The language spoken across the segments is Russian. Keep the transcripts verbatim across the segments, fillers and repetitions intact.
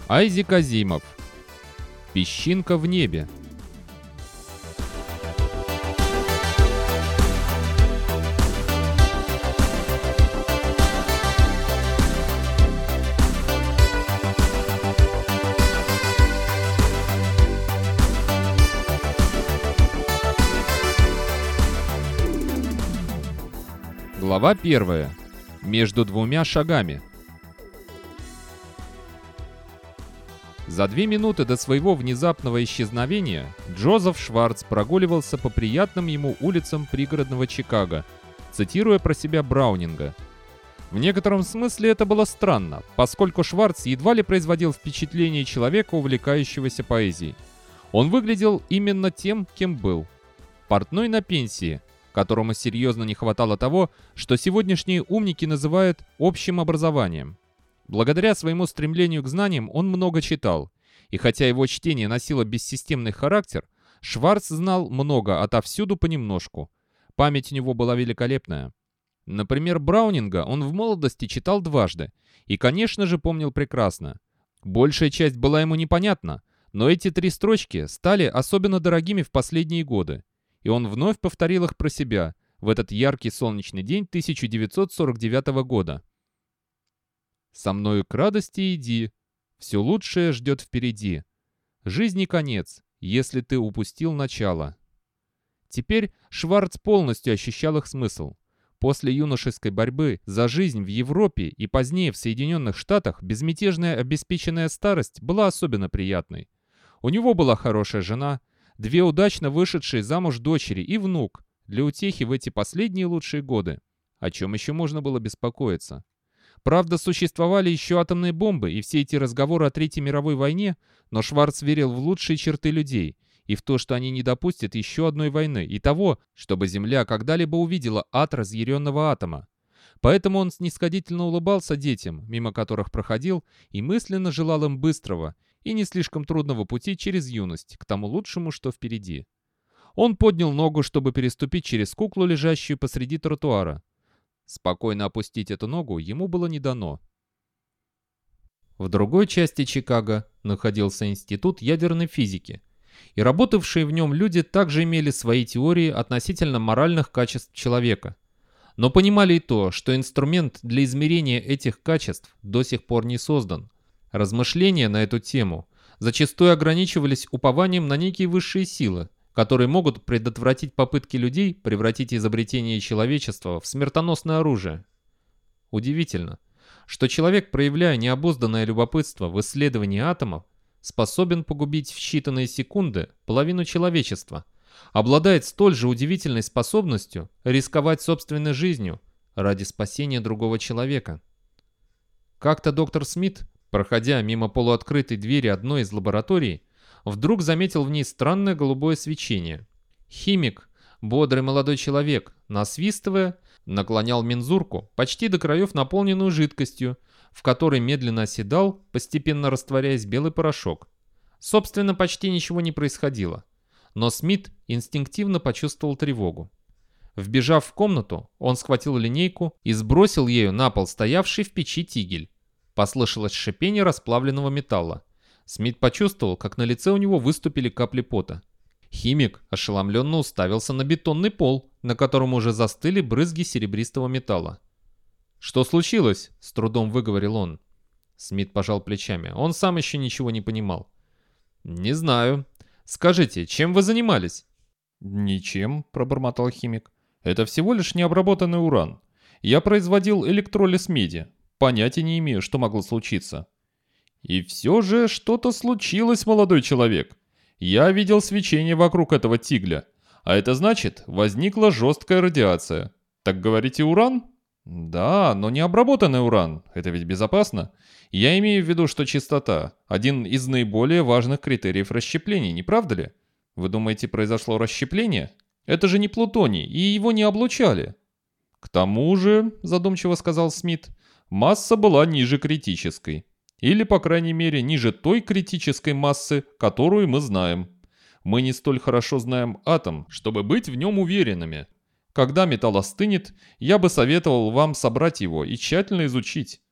Айзек Азимов. Песчинка в небе. Глава первая. Между двумя шагами. За две минуты до своего внезапного исчезновения Джозеф Шварц прогуливался по приятным ему улицам пригородного Чикаго, цитируя про себя Браунинга. В некотором смысле это было странно, поскольку Шварц едва ли производил впечатление человека, увлекающегося поэзией. Он выглядел именно тем, кем был. Портной на пенсии, которому серьезно не хватало того, что сегодняшние умники называют общим образованием. Благодаря своему стремлению к знаниям он много читал, и хотя его чтение носило бессистемный характер, Шварц знал много отовсюду понемножку. Память у него была великолепная. Например, Браунинга он в молодости читал дважды, и, конечно же, помнил прекрасно. Большая часть была ему непонятна, но эти три строчки стали особенно дорогими в последние годы. И он вновь повторил их про себя в этот яркий солнечный день тысяча девятьсот сорок девятого года. «Со мною к радости иди, все лучшее ждет впереди. Жизни конец, если ты упустил начало». Теперь Шварц полностью ощущал их смысл. После юношеской борьбы за жизнь в Европе и позднее в Соединенных Штатах безмятежная обеспеченная старость была особенно приятной. У него была хорошая жена, две удачно вышедшие замуж дочери и внук для утехи в эти последние лучшие годы. О чем еще можно было беспокоиться? Правда, существовали еще атомные бомбы и все эти разговоры о Третьей мировой войне, но Шварц верил в лучшие черты людей и в то, что они не допустят еще одной войны и того, чтобы Земля когда-либо увидела ад разъяренного атома. Поэтому он снисходительно улыбался детям, мимо которых проходил, и мысленно желал им быстрого и не слишком трудного пути через юность, к тому лучшему, что впереди. Он поднял ногу, чтобы переступить через куклу, лежащую посреди тротуара. Спокойно опустить эту ногу ему было не дано. В другой части Чикаго находился Институт ядерной физики, и работавшие в нем люди также имели свои теории относительно моральных качеств человека, но понимали и то, что инструмент для измерения этих качеств до сих пор не создан. Размышления на эту тему зачастую ограничивались упованием на некие высшие силы, которые могут предотвратить попытки людей превратить изобретение человечества в смертоносное оружие. Удивительно, что человек, проявляя необузданное любопытство в исследовании атомов, способен погубить в считанные секунды половину человечества, обладает столь же удивительной способностью рисковать собственной жизнью ради спасения другого человека. Как-то доктор Смит, проходя мимо полуоткрытой двери одной из лабораторий, вдруг заметил в ней странное голубое свечение. Химик, бодрый молодой человек, насвистывая, наклонял мензурку, почти до краев наполненную жидкостью, в которой медленно оседал, постепенно растворяясь, белый порошок. Собственно, почти ничего не происходило. Но Смит инстинктивно почувствовал тревогу. Вбежав в комнату, он схватил линейку и сбросил ею на пол стоявший в печи тигель. Послышалось шипение расплавленного металла. Смит почувствовал, как на лице у него выступили капли пота. Химик ошеломленно уставился на бетонный пол, на котором уже застыли брызги серебристого металла. «Что случилось?» — с трудом выговорил он. Смит пожал плечами. Он сам еще ничего не понимал. «Не знаю. Скажите, чем вы занимались?» «Ничем», — пробормотал химик. «Это всего лишь необработанный уран. Я производил электролиз меди. Понятия не имею, что могло случиться». «И все же что-то случилось, молодой человек. Я видел свечение вокруг этого тигля. А это значит, возникла жесткая радиация. Так говорите, уран?» «Да, но не обработанный уран. Это ведь безопасно. Я имею в виду, что чистота – один из наиболее важных критериев расщепления, не правда ли? Вы думаете, произошло расщепление? Это же не плутоний, и его не облучали». «К тому же», – задумчиво сказал Смит, – «масса была ниже критической. Или, по крайней мере, ниже той критической массы, которую мы знаем. Мы не столь хорошо знаем атом, чтобы быть в нем уверенными. Когда металл остынет, я бы советовал вам собрать его и тщательно изучить».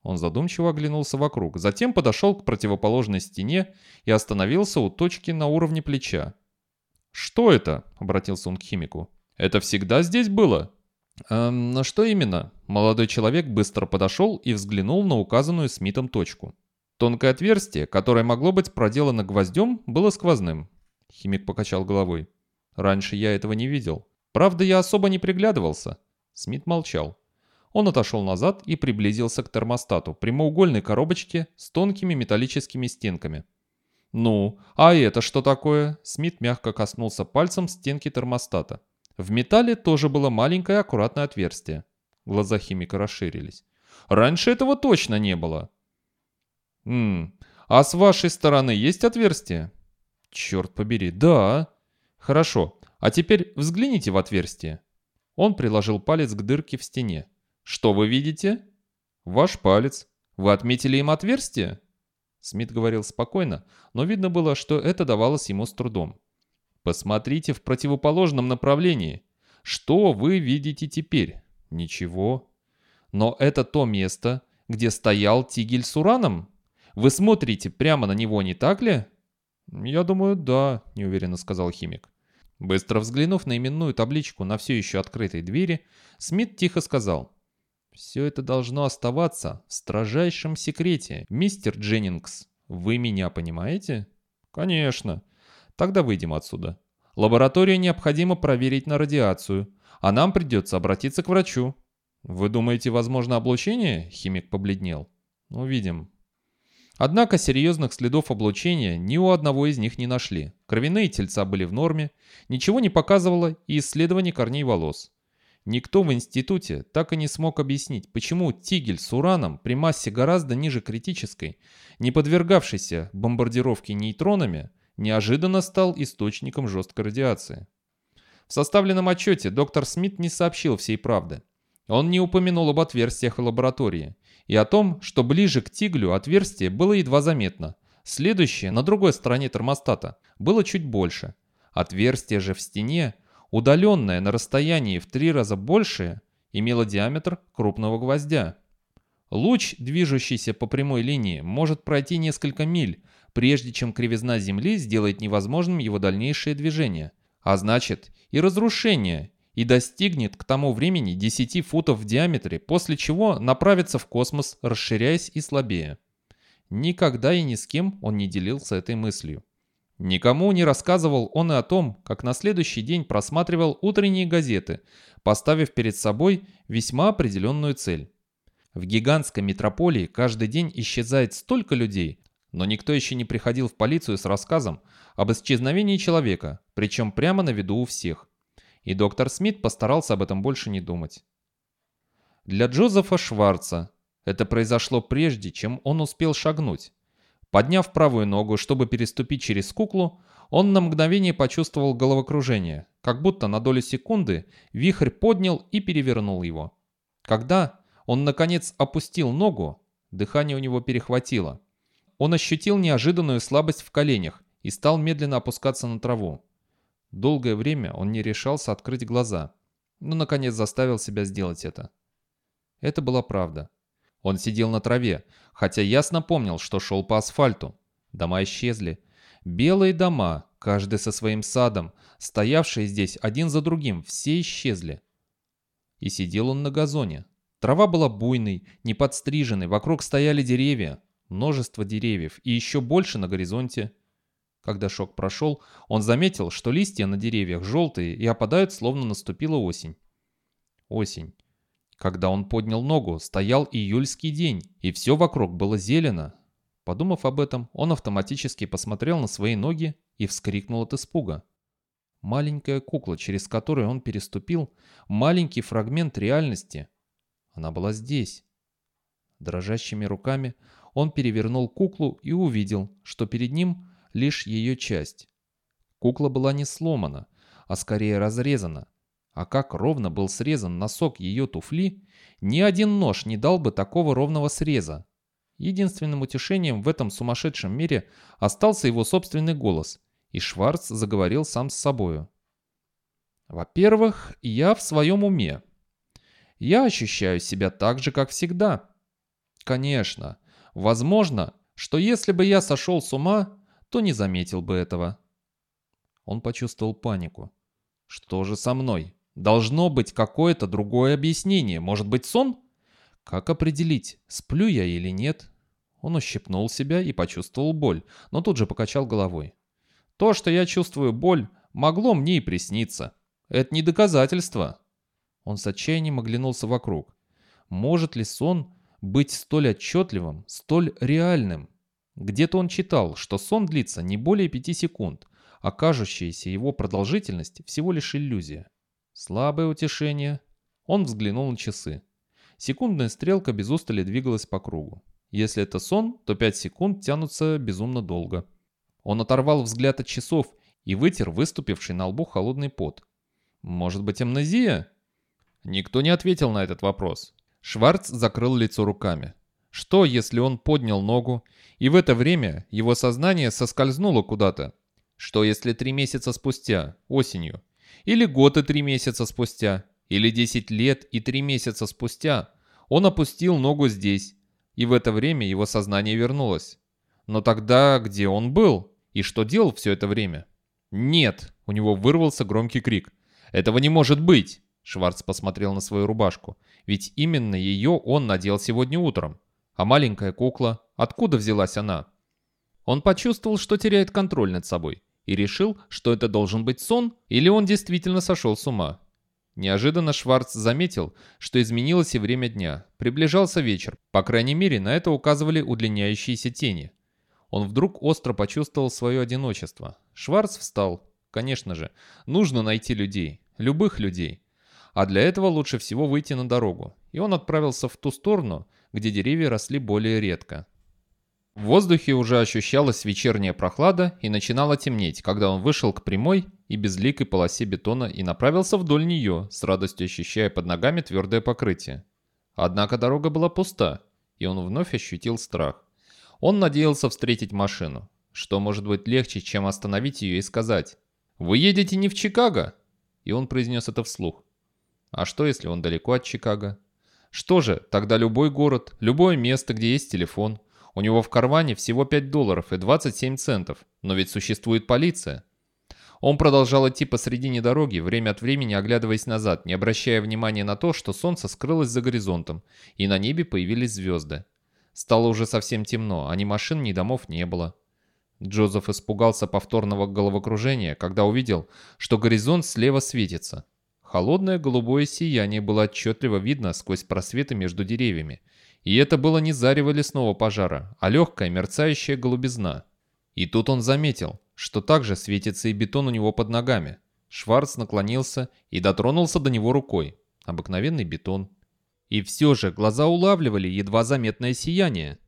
Он задумчиво оглянулся вокруг, затем подошел к противоположной стене и остановился у точки на уровне плеча. «Что это?» — обратился он к химику. «Это всегда здесь было?» «Эм, но что именно?» Молодой человек быстро подошел и взглянул на указанную Смитом точку. Тонкое отверстие, которое могло быть проделано гвоздем, было сквозным. Химик покачал головой. «Раньше я этого не видел. Правда, я особо не приглядывался». Смит молчал. Он отошел назад и приблизился к термостату, прямоугольной коробочке с тонкими металлическими стенками. «Ну, а это что такое?» Смит мягко коснулся пальцем стенки термостата. В металле тоже было маленькое аккуратное отверстие. Глаза химика расширились. «Раньше этого точно не было». «Ммм, а с вашей стороны есть отверстие?» «Черт побери, да». «Хорошо, а теперь взгляните в отверстие». Он приложил палец к дырке в стене. «Что вы видите?» «Ваш палец. Вы отметили им отверстие?» Смит говорил спокойно, но видно было, что это давалось ему с трудом. «Посмотрите в противоположном направлении. Что вы видите теперь?» «Ничего». «Но это то место, где стоял тигель с ураном? Вы смотрите прямо на него, не так ли?» «Я думаю, да», — неуверенно сказал химик. Быстро взглянув на именную табличку на все еще открытой двери, Смит тихо сказал: «Все это должно оставаться в строжайшем секрете, мистер Дженнингс. Вы меня понимаете?» «Конечно. Тогда выйдем отсюда. Лабораторию необходимо проверить на радиацию, а нам придется обратиться к врачу». «Вы думаете, возможно облучение?» — химик побледнел. «Увидим». Однако серьезных следов облучения ни у одного из них не нашли. Кровяные тельца были в норме, ничего не показывало и исследование корней волос. Никто в институте так и не смог объяснить, почему тигель с ураном при массе гораздо ниже критической, не подвергавшейся бомбардировке нейтронами, неожиданно стал источником жесткой радиации. В составленном отчете доктор Смит не сообщил всей правды. Он не упомянул об отверстиях в лаборатории и о том, что ближе к тиглю отверстие было едва заметно. Следующее, на другой стороне термостата, было чуть больше. Отверстие же в стене, удаленное на расстоянии в три раза большее, имело диаметр крупного гвоздя. Луч, движущийся по прямой линии, может пройти несколько миль, прежде чем кривизна Земли сделает невозможным его дальнейшее движение, а значит и разрушение, и достигнет к тому времени десяти футов в диаметре, после чего направится в космос, расширяясь и слабее. Никогда и ни с кем он не делился этой мыслью. Никому не рассказывал он и о том, как на следующий день просматривал утренние газеты, поставив перед собой весьма определенную цель. В гигантской метрополии каждый день исчезает столько людей, но никто еще не приходил в полицию с рассказом об исчезновении человека, причем прямо на виду у всех. И доктор Смит постарался об этом больше не думать. Для Джозефа Шварца это произошло прежде, чем он успел шагнуть. Подняв правую ногу, чтобы переступить через куклу, он на мгновение почувствовал головокружение, как будто на долю секунды вихрь поднял и перевернул его. Когда он, наконец, опустил ногу, дыхание у него перехватило. Он ощутил неожиданную слабость в коленях и стал медленно опускаться на траву. Долгое время он не решался открыть глаза, но, наконец, заставил себя сделать это. Это была правда. Он сидел на траве, хотя ясно помнил, что шел по асфальту. Дома исчезли. Белые дома, каждый со своим садом, стоявшие здесь один за другим, все исчезли. И сидел он на газоне. Трава была буйной, не подстриженной, вокруг стояли деревья, множество деревьев и еще больше на горизонте. Когда шок прошел, он заметил, что листья на деревьях желтые и опадают, словно наступила осень. Осень. Когда он поднял ногу, стоял июльский день, и все вокруг было зелено. Подумав об этом, он автоматически посмотрел на свои ноги и вскрикнул от испуга. Маленькая кукла, через которую он переступил, маленький фрагмент реальности. Она была здесь. Дрожащими руками он перевернул куклу и увидел, что перед ним лишь ее часть. Кукла была не сломана, а скорее разрезана. А как ровно был срезан носок ее туфли, ни один нож не дал бы такого ровного среза. Единственным утешением в этом сумасшедшем мире остался его собственный голос, и Шварц заговорил сам с собою. «Во-первых, я в своем уме. Я ощущаю себя так же, как всегда. Конечно. Возможно, что если бы я сошел с ума, то не заметил бы этого. Он почувствовал панику. Что же со мной? Должно быть какое-то другое объяснение. Может быть, сон? Как определить, сплю я или нет? Он ущипнул себя и почувствовал боль, но тут же покачал головой. То, что я чувствую боль, могло мне и присниться. Это не доказательство. Он с отчаянием оглянулся вокруг. Может ли сон быть столь отчетливым, столь реальным? Где-то он читал, что сон длится не более пяти секунд, а кажущаяся его продолжительность всего лишь иллюзия. Слабое утешение. Он взглянул на часы. Секундная стрелка без устали двигалась по кругу. Если это сон, то пять секунд тянутся безумно долго. Он оторвал взгляд от часов и вытер выступивший на лбу холодный пот. Может быть, амнезия? Никто не ответил на этот вопрос. Шварц закрыл лицо руками. Что, если он поднял ногу, и в это время его сознание соскользнуло куда-то? Что, если три месяца спустя, осенью? Или год и три месяца спустя? Или десять лет и три месяца спустя он опустил ногу здесь, и в это время его сознание вернулось? Но тогда где он был? И что делал все это время? «Нет!» — у него вырвался громкий крик. «Этого не может быть!» Шварц посмотрел на свою рубашку. Ведь именно ее он надел сегодня утром. А маленькая кукла? Откуда взялась она? Он почувствовал, что теряет контроль над собой. И решил, что это должен быть сон, или он действительно сошел с ума. Неожиданно Шварц заметил, что изменилось и время дня. Приближался вечер. По крайней мере, на это указывали удлиняющиеся тени. Он вдруг остро почувствовал свое одиночество. Шварц встал. Конечно же, нужно найти людей. Любых людей. А для этого лучше всего выйти на дорогу. И он отправился в ту сторону, где деревья росли более редко. В воздухе уже ощущалась вечерняя прохлада и начинало темнеть, когда он вышел к прямой и безликой полосе бетона и направился вдоль нее, с радостью ощущая под ногами твердое покрытие. Однако дорога была пуста, и он вновь ощутил страх. Он надеялся встретить машину. Что может быть легче, чем остановить ее и сказать: «Вы едете не в Чикаго?» И он произнес это вслух. А что, если он далеко от Чикаго? Что же, тогда любой город, любое место, где есть телефон. У него в кармане всего пять долларов и двадцать семь центов, но ведь существует полиция. Он продолжал идти посредине дороги, время от времени оглядываясь назад, не обращая внимания на то, что солнце скрылось за горизонтом, и на небе появились звезды. Стало уже совсем темно, а ни машин, ни домов не было. Джозеф испугался повторного головокружения, когда увидел, что горизонт слева светится. Холодное голубое сияние было отчетливо видно сквозь просветы между деревьями. И это было не зарево лесного пожара, а легкая мерцающая голубизна. И тут он заметил, что также светится и бетон у него под ногами. Шварц наклонился и дотронулся до него рукой. Обыкновенный бетон. И все же глаза улавливали едва заметное сияние.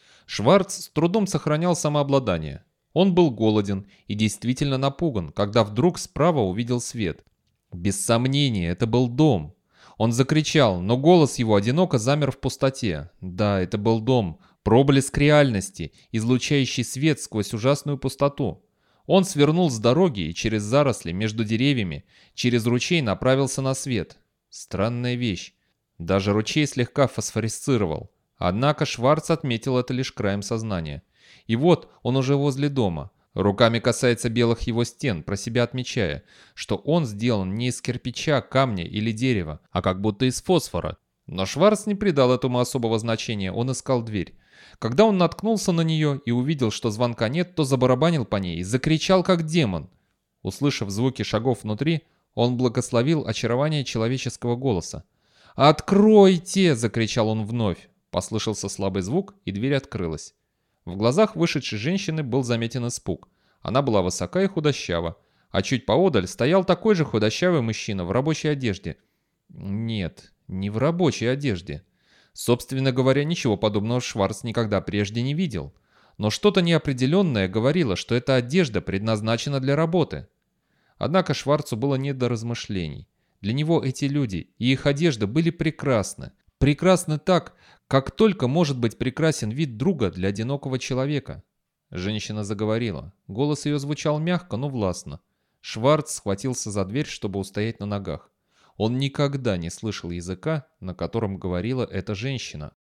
Шварц с трудом сохранял самообладание. Он был голоден и действительно напуган, когда вдруг справа увидел свет. Без сомнения, это был дом. Он закричал, но голос его одиноко замер в пустоте. Да, это был дом, проблеск реальности, излучающий свет сквозь ужасную пустоту. Он свернул с дороги и через заросли между деревьями, через ручей направился на свет. Странная вещь. Даже ручей слегка фосфорисцировал. Однако Шварц отметил это лишь краем сознания. И вот он уже возле дома. Руками касается белых его стен, про себя отмечая, что он сделан не из кирпича, камня или дерева, а как будто из фосфора. Но Шварц не придал этому особого значения, он искал дверь. Когда он наткнулся на нее и увидел, что звонка нет, то забарабанил по ней и закричал, как демон. Услышав звуки шагов внутри, он благословил очарование человеческого голоса. «Откройте!» — закричал он вновь. Послышался слабый звук, и дверь открылась. В глазах вышедшей женщины был заметен испуг. Она была высока и худощава, а чуть поодаль стоял такой же худощавый мужчина в рабочей одежде. Нет, не в рабочей одежде. Собственно говоря, ничего подобного Шварц никогда прежде не видел. Но что-то неопределенное говорило, что эта одежда предназначена для работы. Однако Шварцу было не до размышлений. Для него эти люди и их одежда были прекрасны. Прекрасны так, как только может быть прекрасен вид друга для одинокого человека. Женщина заговорила. Голос ее звучал мягко, но властно. Шварц схватился за дверь, чтобы устоять на ногах. Он никогда не слышал языка, на котором говорила эта женщина.